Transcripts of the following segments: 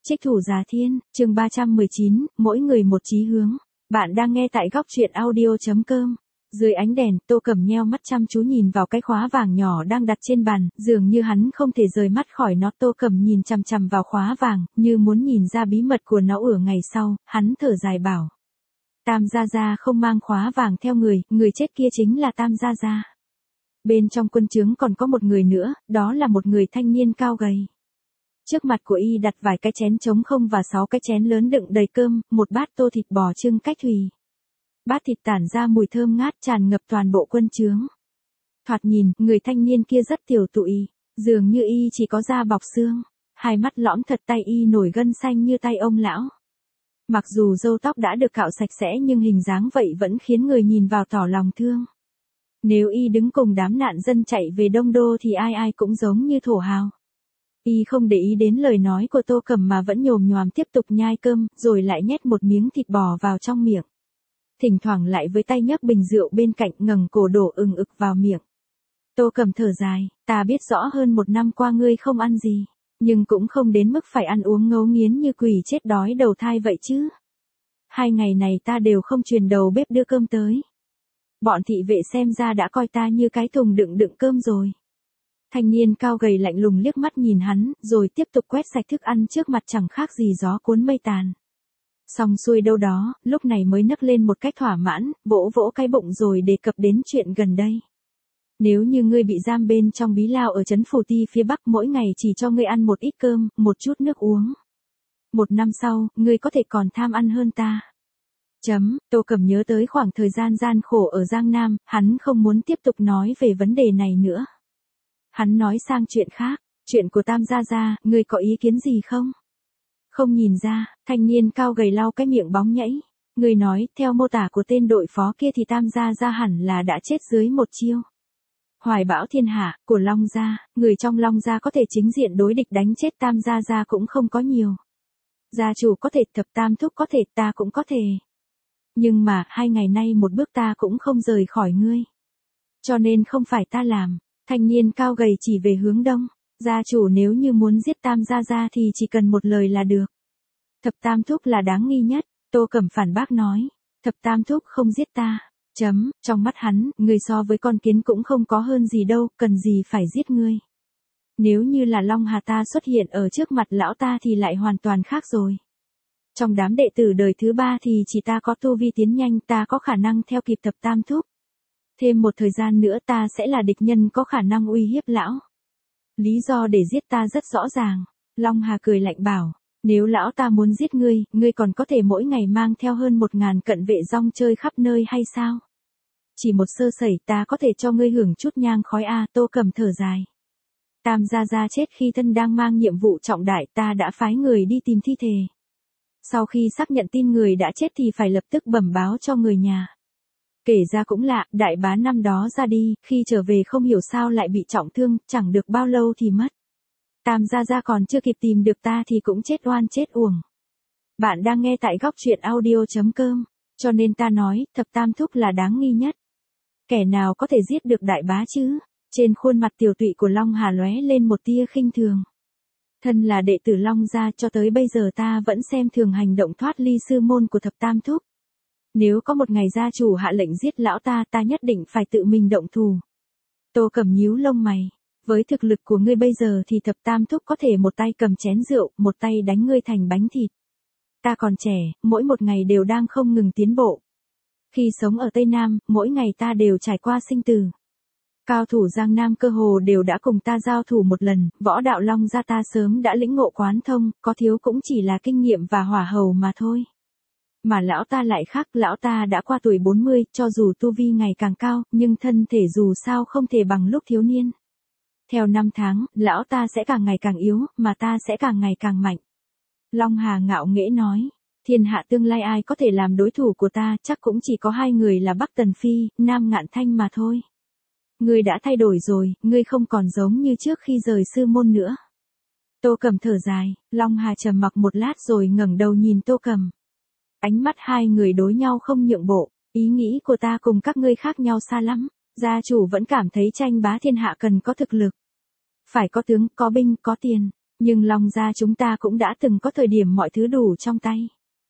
Trích thủ Già Thiên, chương 319, mỗi người một chí hướng. Bạn đang nghe tại góc truyện audio.com. Dưới ánh đèn, Tô Cẩm nheo mắt chăm chú nhìn vào cái khóa vàng nhỏ đang đặt trên bàn, dường như hắn không thể rời mắt khỏi nó. Tô Cẩm nhìn chằm chằm vào khóa vàng, như muốn nhìn ra bí mật của nó ở ngày sau, hắn thở dài bảo. Tam Gia Gia không mang khóa vàng theo người chết kia chính là Tam Gia Gia. Bên trong quân trướng còn có một người nữa, đó là một người thanh niên cao gầy. Trước mặt của y đặt vài cái chén trống không và 6 cái chén lớn đựng đầy cơm, một bát tô thịt bò trưng cách thùy. Bát thịt tản ra mùi thơm ngát tràn ngập toàn bộ quân trướng. Thoạt nhìn, người thanh niên kia rất tiểu tụy, dường như y chỉ có da bọc xương, hai mắt lõm thật, tay y nổi gân xanh như tay ông lão. Mặc dù râu tóc đã được cạo sạch sẽ nhưng hình dáng vậy vẫn khiến người nhìn vào tỏ lòng thương. Nếu y đứng cùng đám nạn dân chạy về Đông Đô thì ai ai cũng giống như thổ hào. Y không để ý đến lời nói của Tô Cẩm mà vẫn nhồm nhoàm tiếp tục nhai cơm, rồi lại nhét một miếng thịt bò vào trong miệng. Thỉnh thoảng lại với tay nhấc bình rượu bên cạnh ngẩng cổ đổ ừng ực vào miệng. Tô Cẩm thở dài, ta biết rõ hơn 1 năm qua ngươi không ăn gì, nhưng cũng không đến mức phải ăn uống ngấu nghiến như quỷ chết đói đầu thai vậy chứ. 2 ngày này ta đều không truyền đầu bếp đưa cơm tới. Bọn thị vệ xem ra đã coi ta như cái thùng đựng cơm rồi. Thanh niên cao gầy lạnh lùng liếc mắt nhìn hắn, rồi tiếp tục quét sạch thức ăn trước mặt chẳng khác gì gió cuốn mây tàn. Xong xuôi đâu đó, lúc này mới nấc lên một cách thỏa mãn, vỗ vỗ cái bụng rồi đề cập đến chuyện gần đây. Nếu như ngươi bị giam bên trong bí lao ở trấn Phù Ti phía Bắc, mỗi ngày chỉ cho ngươi ăn một ít cơm, một chút nước uống. 1 năm sau, ngươi có thể còn tham ăn hơn ta. Tô Cẩm nhớ tới khoảng thời gian gian khổ ở Giang Nam, hắn không muốn tiếp tục nói về vấn đề này nữa. Hắn nói sang chuyện khác, chuyện của Tam Gia Gia, ngươi có ý kiến gì không? Không nhìn ra, thanh niên cao gầy lau cái miệng bóng nhẫy. Ngươi nói, theo mô tả của tên đội phó kia thì Tam Gia Gia hẳn là đã chết dưới một chiêu. Hoài bão thiên hạ, của Long Gia, người trong Long Gia có thể chính diện đối địch đánh chết Tam Gia Gia cũng không có nhiều. Gia chủ có thể, thập tam thúc có thể, ta cũng có thể. Nhưng mà, 2 ngày nay một bước ta cũng không rời khỏi ngươi. Cho nên không phải ta làm. Thanh niên cao gầy chỉ về hướng đông. Gia chủ nếu như muốn giết Tam Gia Gia thì chỉ cần một lời là được. Thập tam thúc là đáng nghi nhất. Tô Cẩm phản bác nói. Thập tam thúc không giết ta. Trong mắt hắn, người so với con kiến cũng không có hơn gì đâu, cần gì phải giết ngươi. Nếu như là Long Hà ta xuất hiện ở trước mặt lão ta thì lại hoàn toàn khác rồi. Trong đám đệ tử đời thứ 3 thì chỉ ta có tu vi tiến nhanh, ta có khả năng theo kịp thập tam thúc. Thêm một thời gian nữa ta sẽ là địch nhân có khả năng uy hiếp lão. Lý do để giết ta rất rõ ràng. Long Hà cười lạnh bảo, nếu lão ta muốn giết ngươi, ngươi còn có thể mỗi ngày mang theo hơn 1000 cận vệ rong chơi khắp nơi hay sao? Chỉ một sơ sẩy ta có thể cho ngươi hưởng chút nhang khói a. Tô Cẩm thở dài. Tam Gia Gia chết khi thân đang mang nhiệm vụ trọng đại, ta đã phái người đi tìm thi thể. Sau khi xác nhận tin người đã chết thì phải lập tức bẩm báo cho người nhà. Kể ra cũng lạ, đại bá năm đó ra đi, khi trở về không hiểu sao lại bị trọng thương, chẳng được bao lâu thì mất. Tam Gia Gia còn chưa kịp tìm được ta thì cũng chết oan chết uổng. Bạn đang nghe tại góc truyện audio.com, cho nên ta nói, thập tam thúc là đáng nghi nhất. Kẻ nào có thể giết được đại bá chứ? Trên khuôn mặt tiểu tụy của Long Hà lóe lên một tia khinh thường. Thân là đệ tử Long Gia, cho tới bây giờ ta vẫn xem thường hành động thoát ly sư môn của thập tam thúc. Nếu có một ngày gia chủ hạ lệnh giết lão ta, ta nhất định phải tự mình động thủ. Tô Cẩm nhíu lông mày. Với thực lực của ngươi bây giờ thì thập tam thúc có thể một tay cầm chén rượu, một tay đánh ngươi thành bánh thịt. Ta còn trẻ, mỗi một ngày đều đang không ngừng tiến bộ. Khi sống ở Tây Nam, mỗi ngày ta đều trải qua sinh tử. Cao thủ Giang Nam cơ hồ đều đã cùng ta giao thủ một lần, võ đạo Long Gia ta sớm đã lĩnh ngộ quán thông, có thiếu cũng chỉ là kinh nghiệm và hỏa hầu mà thôi. Mà lão ta lại khác, lão ta đã qua tuổi 40, cho dù tu vi ngày càng cao, nhưng thân thể dù sao không thể bằng lúc thiếu niên. Theo năm tháng, lão ta sẽ càng ngày càng yếu, mà ta sẽ càng ngày càng mạnh. Long Hà ngạo nghễ nói, thiên hạ tương lai ai có thể làm đối thủ của ta, chắc cũng chỉ có 2 người là Bắc Tần Phi, Nam Ngạn Thanh mà thôi. Ngươi đã thay đổi rồi, ngươi không còn giống như trước khi rời sư môn nữa. Tô Cẩm thở dài, Long Hà trầm mặc một lát rồi ngẩng đầu nhìn Tô Cẩm. Ánh mắt hai người đối nhau không nhượng bộ, ý nghĩ của ta cùng các ngươi khác nhau xa lắm. Gia chủ vẫn cảm thấy tranh bá thiên hạ cần có thực lực. Phải có tướng, có binh, có tiền. Nhưng Long gia chúng ta cũng đã từng có thời điểm mọi thứ đủ trong tay.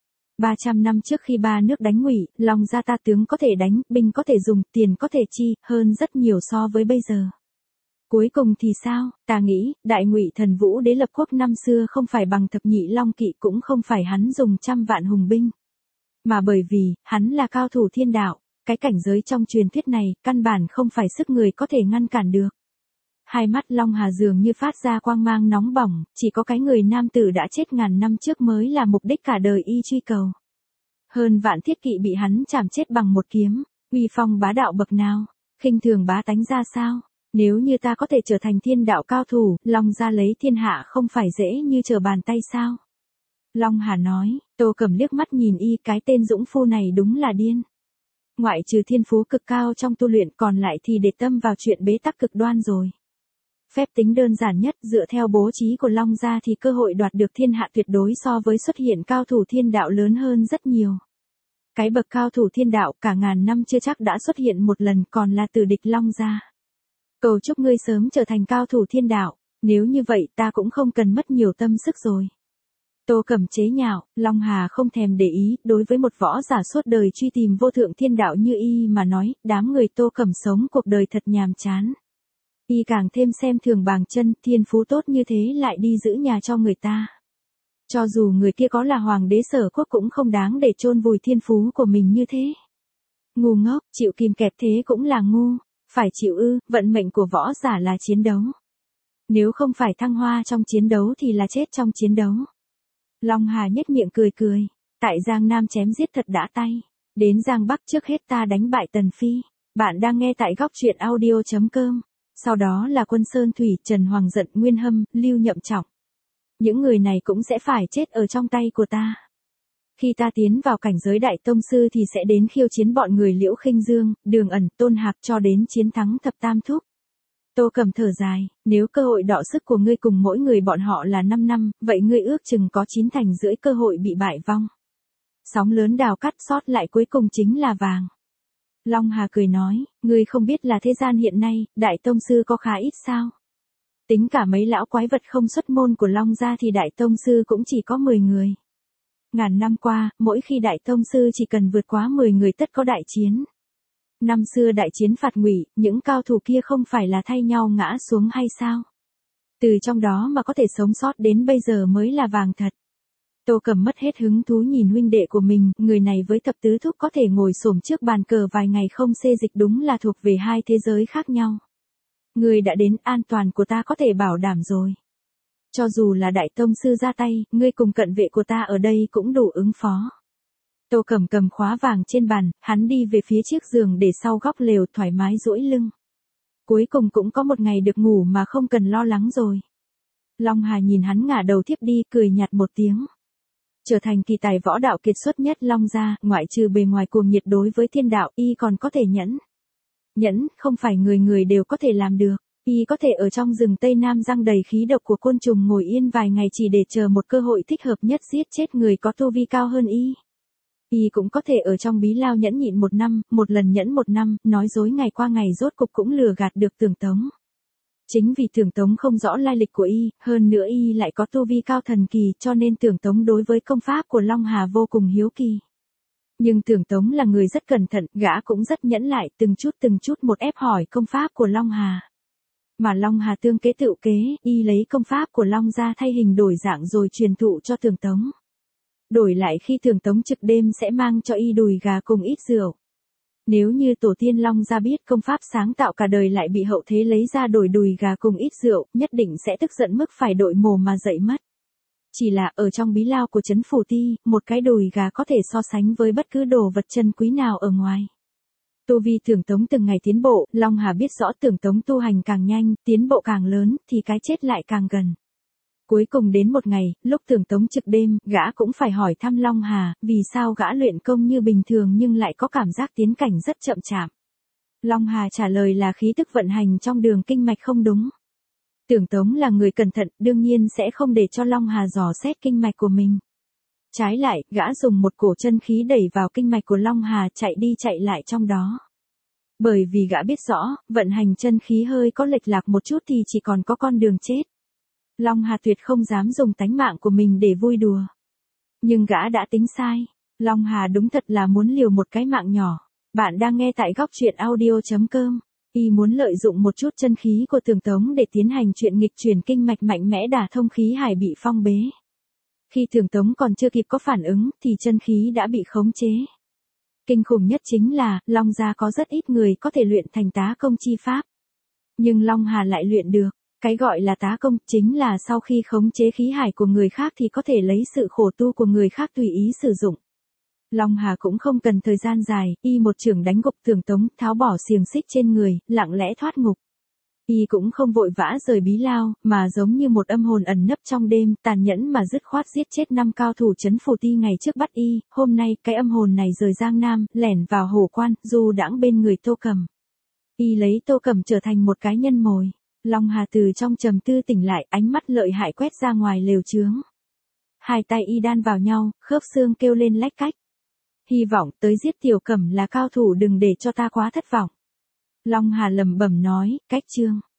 300 năm trước khi ba nước đánh Ngụy, Long gia ta tướng có thể đánh, binh có thể dùng, tiền có thể chi, hơn rất nhiều so với bây giờ. Cuối cùng thì sao, ta nghĩ, Đại Ngụy Thần Vũ Đế lập quốc năm xưa không phải bằng thập nhị Long kỵ, cũng không phải hắn dùng trăm vạn hùng binh. Mà bởi vì, hắn là cao thủ thiên đạo, cái cảnh giới trong truyền thuyết này, căn bản không phải sức người có thể ngăn cản được. Hai mắt Long Hà dường như phát ra quang mang nóng bỏng, chỉ có cái người nam tử đã chết ngàn năm trước mới là mục đích cả đời y truy cầu. Hơn vạn thiết kỵ bị hắn chảm chết bằng một kiếm, uy phong bá đạo bậc nào, khinh thường bá tánh ra sao? Nếu như ta có thể trở thành thiên đạo cao thủ, Long gia lấy thiên hạ không phải dễ như trở bàn tay sao? Long Hà nói, Tô Cẩm liếc mắt nhìn y, cái tên dũng phu này đúng là điên. Ngoại trừ thiên phú cực cao trong tu luyện, còn lại thì để tâm vào chuyện bế tắc cực đoan rồi. Phép tính đơn giản nhất, dựa theo bố trí của Long gia thì cơ hội đoạt được thiên hạ tuyệt đối so với xuất hiện cao thủ thiên đạo lớn hơn rất nhiều. Cái bậc cao thủ thiên đạo cả ngàn năm chưa chắc đã xuất hiện một lần, còn là từ địch Long gia. Cầu chúc ngươi sớm trở thành cao thủ thiên đạo, nếu như vậy ta cũng không cần mất nhiều tâm sức rồi. Tô Cẩm chế nhạo, Long Hà không thèm để ý, đối với một võ giả suốt đời truy tìm vô thượng thiên đạo như y mà nói, đám người Tô Cẩm sống cuộc đời thật nhàm chán. Y càng thêm xem thường Bàng Chân, thiên phú tốt như thế lại đi giữ nhà cho người ta. Cho dù người kia có là hoàng đế Sở Quốc cũng không đáng để chôn vùi thiên phú của mình như thế. Ngu ngốc, chịu kìm kẹp thế cũng là ngu, phải chịu ư, vận mệnh của võ giả là chiến đấu. Nếu không phải thăng hoa trong chiến đấu thì là chết trong chiến đấu. Long Hà nhếch miệng cười cười, tại Giang Nam chém giết thật đã tay, đến Giang Bắc trước hết ta đánh bại Tần Phi. Bạn đang nghe tại góc truyện audio.com. Sau đó là Quân Sơn Thủy, Trần Hoàng Dận, Nguyên Hâm, Lưu Nhậm Trọng. Những người này cũng sẽ phải chết ở trong tay của ta. Khi ta tiến vào cảnh giới đại tông sư thì sẽ đến khiêu chiến bọn người Liễu Khinh Dương, Đường Ẩn, Tôn Hạc cho đến chiến thắng thập tam thúc. Tô Cẩm thở dài, nếu cơ hội đọ sức của ngươi cùng mỗi người bọn họ là 5 năm, vậy ngươi ước chừng có 9 thành rưỡi cơ hội bị bại vong. Sóng lớn đào cắt sót lại cuối cùng chính là vàng. Long Hà cười nói, ngươi không biết là thế gian hiện nay, đại tông sư có khá ít sao? Tính cả mấy lão quái vật không xuất môn của Long gia thì đại tông sư cũng chỉ có 10 người. Ngàn năm qua, mỗi khi đại tông sư chỉ cần vượt quá 10 người tất có đại chiến. Năm xưa đại chiến phạt Ngụy, những cao thủ kia không phải là thay nhau ngã xuống hay sao? Từ trong đó mà có thể sống sót đến bây giờ mới là vàng thật. Tô Cẩm mất hết hứng thú nhìn huynh đệ của mình, người này với thập tứ thúc có thể ngồi xổm trước bàn cờ vài ngày không xê dịch, đúng là thuộc về hai thế giới khác nhau. Người đã đến, an toàn của ta có thể bảo đảm rồi. Cho dù là đại tông sư ra tay, ngươi cùng cận vệ của ta ở đây cũng đủ ứng phó. Tô Cẩm cầm khóa vàng trên bàn, hắn đi về phía chiếc giường để sau góc lều thoải mái duỗi lưng. Cuối cùng cũng có một ngày được ngủ mà không cần lo lắng rồi. Long Hà nhìn hắn ngả đầu thiếp đi, cười nhạt một tiếng. Trở thành kỳ tài võ đạo kiệt xuất nhất Long gia, ngoại trừ bề ngoài cuồng nhiệt đối với thiên đạo, y còn có thể nhẫn. Nhẫn, không phải người người đều có thể làm được. Y có thể ở trong rừng Tây Nam răng đầy khí độc của côn trùng ngồi yên vài ngày chỉ để chờ một cơ hội thích hợp nhất giết chết người có tu vi cao hơn y. Y cũng có thể ở trong bí lao nhẫn nhịn 1 năm, một lần nhẫn 1 năm, nói dối ngày qua ngày rốt cục cũng lừa gạt được Tưởng Tống. Chính vì Tưởng Tống không rõ lai lịch của y, hơn nữa y lại có tu vi cao thần kỳ, cho nên Tưởng Tống đối với công pháp của Long Hà vô cùng hiếu kỳ. Nhưng Tưởng Tống là người rất cẩn thận, gã cũng rất nhẫn lại, từng chút một ép hỏi công pháp của Long Hà. Mà Long Hà tương kế tự kế, y lấy công pháp của Long gia thay hình đổi dạng rồi truyền thụ cho Tưởng Tống. Đổi lại khi Tưởng Tống trực đêm sẽ mang cho y đùi gà cùng ít rượu. Nếu như tổ tiên Long gia biết công pháp sáng tạo cả đời lại bị hậu thế lấy ra đổi đùi gà cùng ít rượu, nhất định sẽ tức giận mức phải đội mồ mà dậy mất. Chỉ là ở trong bí lao của trấn Phủ Ti, một cái đùi gà có thể so sánh với bất cứ đồ vật chân quý nào ở ngoài. Tu vi Tưởng Tống từng ngày tiến bộ, Long Hà biết rõ Tưởng Tống tu hành càng nhanh, tiến bộ càng lớn, thì cái chết lại càng gần. Cuối cùng đến một ngày, lúc Tưởng Tống trực đêm, gã cũng phải hỏi thăm Long Hà, vì sao gã luyện công như bình thường nhưng lại có cảm giác tiến cảnh rất chậm chạp. Long Hà trả lời là khí tức vận hành trong đường kinh mạch không đúng. Tưởng Tống là người cẩn thận, đương nhiên sẽ không để cho Long Hà dò xét kinh mạch của mình. Trái lại, gã dùng một cổ chân khí đẩy vào kinh mạch của Long Hà chạy đi chạy lại trong đó. Bởi vì gã biết rõ, vận hành chân khí hơi có lệch lạc một chút thì chỉ còn có con đường chết. Long Hà tuyệt không dám dùng tánh mạng của mình để vui đùa. Nhưng gã đã tính sai. Long Hà đúng thật là muốn liều một cái mạng nhỏ. Bạn đang nghe tại góc truyện audio.com. Y muốn lợi dụng một chút chân khí của Tưởng Tống để tiến hành chuyện nghịch chuyển kinh mạch mạnh mẽ đả thông khí hải bị phong bế. Khi Tưởng Tống còn chưa kịp có phản ứng thì chân khí đã bị khống chế. Kinh khủng nhất chính là, Long gia có rất ít người có thể luyện thành tá công chi pháp. Nhưng Long Hà lại luyện được. Cái gọi là tá công chính là sau khi khống chế khí hải của người khác thì có thể lấy sự khổ tu của người khác tùy ý sử dụng. Long Hà cũng không cần thời gian dài, y một chưởng đánh gục Tưởng Tống, tháo bỏ xiềng xích trên người, lặng lẽ thoát ngục. Y cũng không vội vã rời Bí Lao, mà giống như một âm hồn ẩn nấp trong đêm, tàn nhẫn mà dứt khoát giết chết 5 cao thủ trấn Phù Ti ngày trước bắt y. Hôm nay, cái âm hồn này rời Giang Nam, lẻn vào Hồ Quan, du đãng bên người Tô Cầm. Y lấy Tô Cầm trở thành một cái nhân mồi. Long Hà từ trong trầm tư tỉnh lại, ánh mắt lợi hại quét ra ngoài lều chướng. Hai tay y đan vào nhau, khớp xương kêu lên lách cách. Hy vọng tới giết Tiểu Cẩm là cao thủ, đừng để cho ta quá thất vọng. Long Hà lẩm bẩm nói, cách chương.